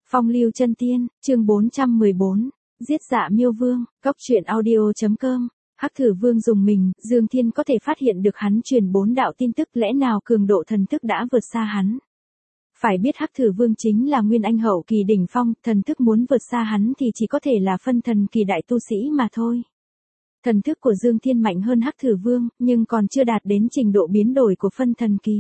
Phong lưu chân tiên, chương 414, giết Dạ Miêu Vương, Cốc truyện audio.com. Hắc Thử Vương dùng mình, Dương Thiên có thể phát hiện được hắn truyền 4 đạo tin tức, lẽ nào cường độ thần thức đã vượt xa hắn. Phải biết Hắc Thử Vương chính là Nguyên Anh hậu kỳ đỉnh phong, thần thức muốn vượt xa hắn thì chỉ có thể là phân thần kỳ đại tu sĩ mà thôi. Thần thức của Dương Thiên mạnh hơn Hắc Thử Vương, nhưng còn chưa đạt đến trình độ biến đổi của phân thần kỳ.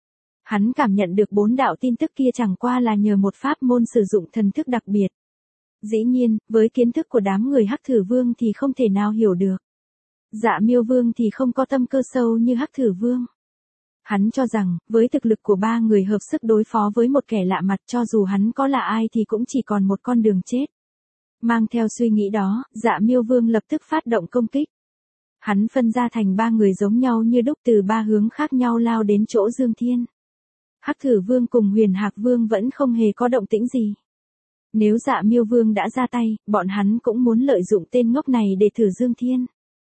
Hắn cảm nhận được 4 đạo tin tức kia chẳng qua là nhờ một pháp môn sử dụng thần thức đặc biệt. Dĩ nhiên, với kiến thức của đám người Hắc Thử Vương thì không thể nào hiểu được. Dạ Miêu Vương thì không có tâm cơ sâu như Hắc Thử Vương. Hắn cho rằng, với thực lực của 3 người hợp sức đối phó với một kẻ lạ mặt, cho dù hắn có là ai thì cũng chỉ còn một con đường chết. Mang theo suy nghĩ đó, Dạ Miêu Vương lập tức phát động công kích. Hắn phân ra thành 3 người giống nhau như đúc, từ 3 hướng khác nhau lao đến chỗ Dương Thiên. Hắc Thử Vương cùng Huyền Hạc Vương vẫn không hề có động tĩnh gì. Nếu Dạ Miêu Vương đã ra tay, bọn hắn cũng muốn lợi dụng tên ngốc này để thử Dương Thiên.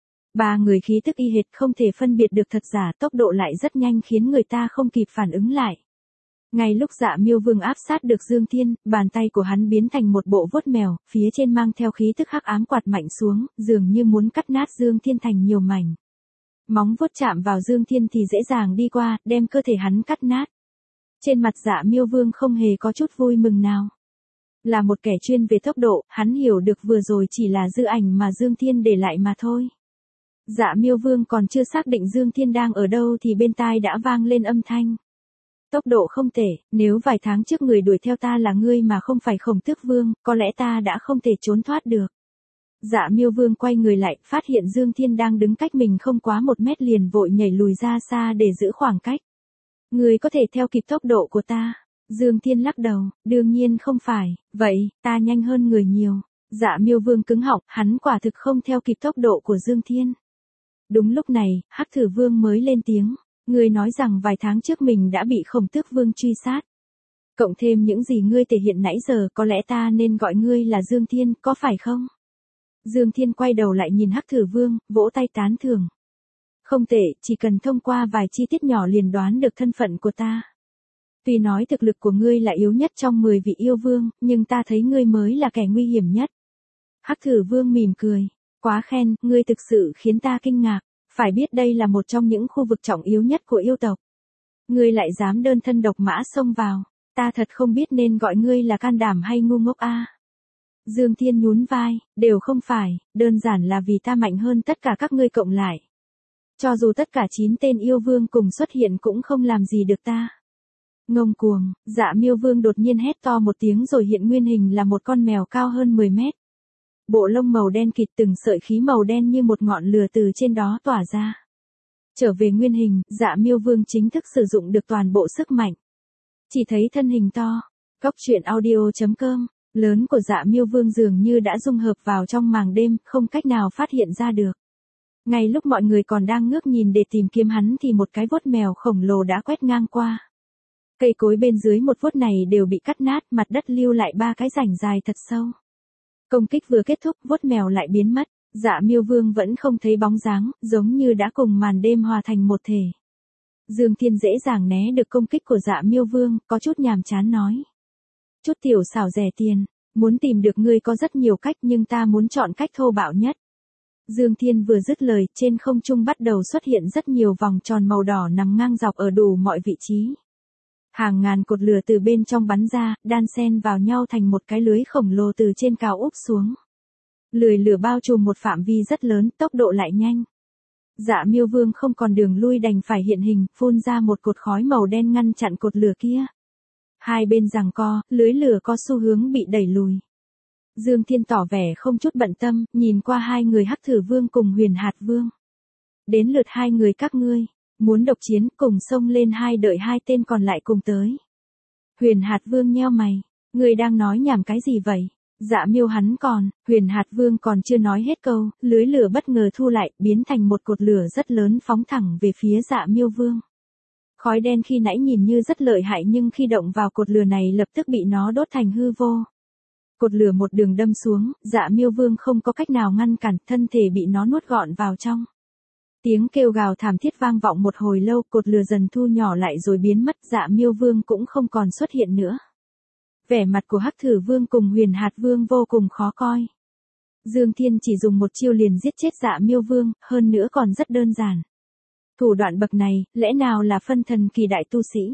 3 người khí tức y hệt, không thể phân biệt được thật giả, tốc độ lại rất nhanh khiến người ta không kịp phản ứng lại. Ngay lúc Dạ Miêu Vương áp sát được Dương Thiên, bàn tay của hắn biến thành một bộ vuốt mèo, phía trên mang theo khí tức hắc ám quạt mạnh xuống, dường như muốn cắt nát Dương Thiên thành nhiều mảnh. Móng vuốt chạm vào Dương Thiên thì dễ dàng đi qua, đem cơ thể hắn cắt nát. Trên mặt Dạ Miêu Vương không hề có chút vui mừng nào. Là một kẻ chuyên về tốc độ, hắn hiểu được vừa rồi chỉ là dư ảnh mà Dương Thiên để lại mà thôi. Dạ Miêu Vương còn chưa xác định Dương Thiên đang ở đâu thì bên tai đã vang lên âm thanh. Tốc độ không tệ, nếu vài tháng trước người đuổi theo ta là ngươi mà không phải Khổng Tước Vương, có lẽ ta đã không thể trốn thoát được. Dạ Miêu Vương quay người lại, phát hiện Dương Thiên đang đứng cách mình không quá 1 mét, liền vội nhảy lùi ra xa để giữ khoảng cách. Ngươi có thể theo kịp tốc độ của ta? Dương Thiên lắc đầu, đương nhiên không phải, vậy, ta nhanh hơn người nhiều. Dạ Miêu Vương cứng họng, hắn quả thực không theo kịp tốc độ của Dương Thiên. Đúng lúc này, Hắc Thử Vương mới lên tiếng, ngươi nói rằng vài tháng trước mình đã bị Khổng Tước Vương truy sát. Cộng thêm những gì ngươi thể hiện nãy giờ, có lẽ ta nên gọi ngươi là Dương Thiên, có phải không? Dương Thiên quay đầu lại nhìn Hắc Thử Vương, vỗ tay tán thưởng. Không tệ, chỉ cần thông qua vài chi tiết nhỏ liền đoán được thân phận của ta. Tuy nói thực lực của ngươi là yếu nhất trong 10 vị yêu vương, nhưng ta thấy ngươi mới là kẻ nguy hiểm nhất. Hắc Thử Vương mỉm cười. Quá khen, ngươi thực sự khiến ta kinh ngạc. Phải biết đây là một trong những khu vực trọng yếu nhất của yêu tộc. Ngươi lại dám đơn thân độc mã xông vào. Ta thật không biết nên gọi ngươi là can đảm hay ngu ngốc a. Dương Thiên nhún vai, đều không phải, đơn giản là vì ta mạnh hơn tất cả các ngươi cộng lại. Cho dù tất cả 9 tên yêu vương cùng xuất hiện cũng không làm gì được ta. Ngông cuồng, Dạ Miêu Vương đột nhiên hét to một tiếng rồi hiện nguyên hình là một con mèo cao hơn 10 mét. Bộ lông màu đen kịt, từng sợi khí màu đen như một ngọn lửa từ trên đó tỏa ra. Trở về nguyên hình, Dạ Miêu Vương chính thức sử dụng được toàn bộ sức mạnh. Chỉ thấy thân hình to, Cốc truyện audio.com, lớn của Dạ Miêu Vương dường như đã dung hợp vào trong màng đêm, không cách nào phát hiện ra được. Ngay lúc mọi người còn đang ngước nhìn để tìm kiếm hắn thì một cái vuốt mèo khổng lồ đã quét ngang qua. Cây cối bên dưới một vuốt này đều bị cắt nát, mặt đất lưu lại 3 cái rãnh dài thật sâu. Công kích vừa kết thúc, vuốt mèo lại biến mất, Dạ Miêu Vương vẫn không thấy bóng dáng, giống như đã cùng màn đêm hòa thành một thể. Dương Thiên dễ dàng né được công kích của Dạ Miêu Vương, có chút nhàm chán nói. Chút tiểu xảo rẻ tiền, muốn tìm được ngươi có rất nhiều cách nhưng ta muốn chọn cách thô bạo nhất. Dương Thiên vừa dứt lời, trên không trung bắt đầu xuất hiện rất nhiều vòng tròn màu đỏ nằm ngang dọc ở đủ mọi vị trí. Hàng ngàn cột lửa từ bên trong bắn ra, đan xen vào nhau thành một cái lưới khổng lồ từ trên cao úp xuống. Lưới lửa bao trùm một phạm vi rất lớn, tốc độ lại nhanh. Dạ Miêu Vương không còn đường lui đành phải hiện hình, phun ra một cột khói màu đen ngăn chặn cột lửa kia. Hai bên giằng co, lưới lửa có xu hướng bị đẩy lùi. Dương Thiên tỏ vẻ không chút bận tâm, nhìn qua 2 người Hắc Thử Vương cùng Huyền Hạc Vương. Đến lượt 2 người các ngươi. Muốn độc chiến, cùng xông lên, đợi 2 tên còn lại cùng tới. Huyền Hạc Vương nheo mày, ngươi đang nói nhảm cái gì vậy? Dạ Miêu Huyền Hạc Vương còn chưa nói hết câu, lưới lửa bất ngờ thu lại, biến thành một cột lửa rất lớn phóng thẳng về phía Dạ Miêu Vương. Khói đen khi nãy nhìn như rất lợi hại nhưng khi động vào cột lửa này lập tức bị nó đốt thành hư vô. Cột lửa một đường đâm xuống, Dạ Miêu Vương không có cách nào ngăn cản, thân thể bị nó nuốt gọn vào trong. Tiếng kêu gào thảm thiết vang vọng một hồi lâu, cột lửa dần thu nhỏ lại rồi biến mất, Dạ Miêu Vương cũng không còn xuất hiện nữa. Vẻ mặt của Hắc Thử Vương cùng Huyền Hạt Vương vô cùng khó coi. Dương Thiên chỉ dùng một chiêu liền giết chết Dạ Miêu Vương, hơn nữa còn rất đơn giản. Thủ đoạn bậc này, lẽ nào là phân thần kỳ đại tu sĩ?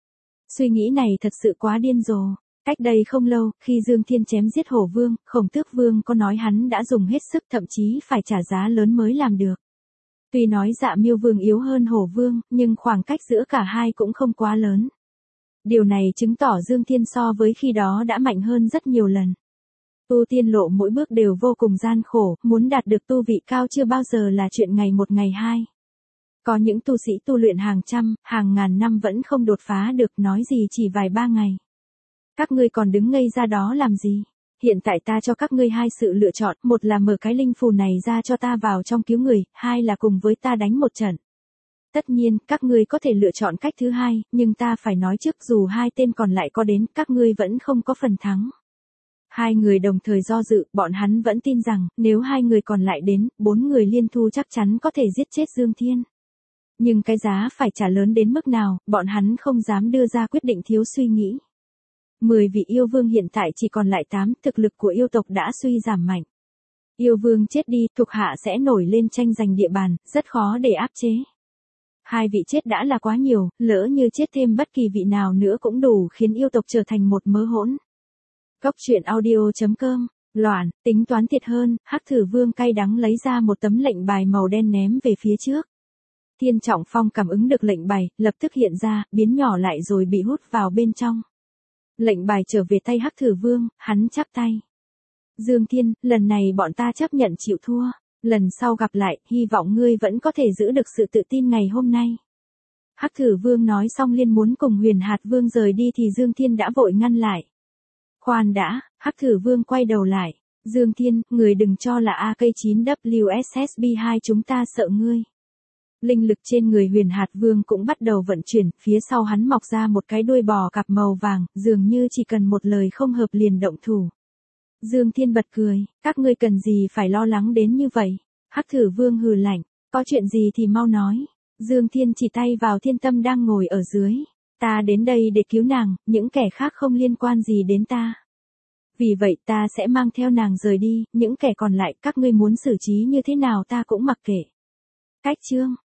Suy nghĩ này thật sự quá điên rồ. Cách đây không lâu, khi Dương Thiên chém giết Hổ Vương, Khổng Tước Vương có nói hắn đã dùng hết sức, thậm chí phải trả giá lớn mới làm được. Tuy nói Dạ Miêu Vương yếu hơn Hổ Vương, nhưng khoảng cách giữa cả hai cũng không quá lớn. Điều này chứng tỏ Dương Thiên so với khi đó đã mạnh hơn rất nhiều lần. Tu tiên lộ mỗi bước đều vô cùng gian khổ, muốn đạt được tu vị cao chưa bao giờ là chuyện ngày một ngày hai. Có những tu sĩ tu luyện hàng trăm, hàng ngàn năm vẫn không đột phá được, nói gì chỉ vài ba ngày. Các ngươi còn đứng ngây ra đó làm gì? Hiện tại ta cho các ngươi hai sự lựa chọn, một là mở cái linh phù này ra cho ta vào trong cứu người, hai là cùng với ta đánh một trận. Tất nhiên, các ngươi có thể lựa chọn cách thứ hai, nhưng ta phải nói trước dù hai tên còn lại có đến, các ngươi vẫn không có phần thắng. Hai người đồng thời do dự, bọn hắn vẫn tin rằng, nếu hai người còn lại đến, 4 người liên thu chắc chắn có thể giết chết Dương Thiên. Nhưng cái giá phải trả lớn đến mức nào, bọn hắn không dám đưa ra quyết định thiếu suy nghĩ. 10 vị yêu vương hiện tại chỉ còn lại 8, thực lực của yêu tộc đã suy giảm mạnh. Yêu vương chết đi, thuộc hạ sẽ nổi lên tranh giành địa bàn, rất khó để áp chế. Hai vị chết đã là quá nhiều, lỡ như chết thêm bất kỳ vị nào nữa cũng đủ khiến yêu tộc trở thành một mớ hỗn. Cốc truyện audio.com, loạn, tính toán thiệt hơn, Hắc Thử Vương cay đắng lấy ra một tấm lệnh bài màu đen ném về phía trước. Thiên Trọng Phong cảm ứng được lệnh bài, lập tức hiện ra, biến nhỏ lại rồi bị hút vào bên trong. Lệnh bài trở về tay Hắc Thử Vương, hắn chắp tay. Dương Thiên, lần này bọn ta chấp nhận chịu thua. Lần sau gặp lại, hy vọng ngươi vẫn có thể giữ được sự tự tin ngày hôm nay. Hắc Thử Vương nói xong liền muốn cùng Huyền Hạt Vương rời đi thì Dương Thiên đã vội ngăn lại. Khoan đã, Hắc Thử Vương quay đầu lại. Dương Thiên, người đừng cho là AK9WSSB2 chúng ta sợ ngươi. Linh lực trên người Huyền Hạt Vương cũng bắt đầu vận chuyển, phía sau hắn mọc ra một cái đuôi bò cạp màu vàng, dường như chỉ cần một lời không hợp liền động thủ. Dương Thiên bật cười, các ngươi cần gì phải lo lắng đến như vậy? Hắc Thử Vương hừ lạnh, có chuyện gì thì mau nói. Dương Thiên chỉ tay vào Thiên Tâm đang ngồi ở dưới. Ta đến đây để cứu nàng, những kẻ khác không liên quan gì đến ta. Vì vậy ta sẽ mang theo nàng rời đi, những kẻ còn lại các ngươi muốn xử trí như thế nào ta cũng mặc kệ. Cách chương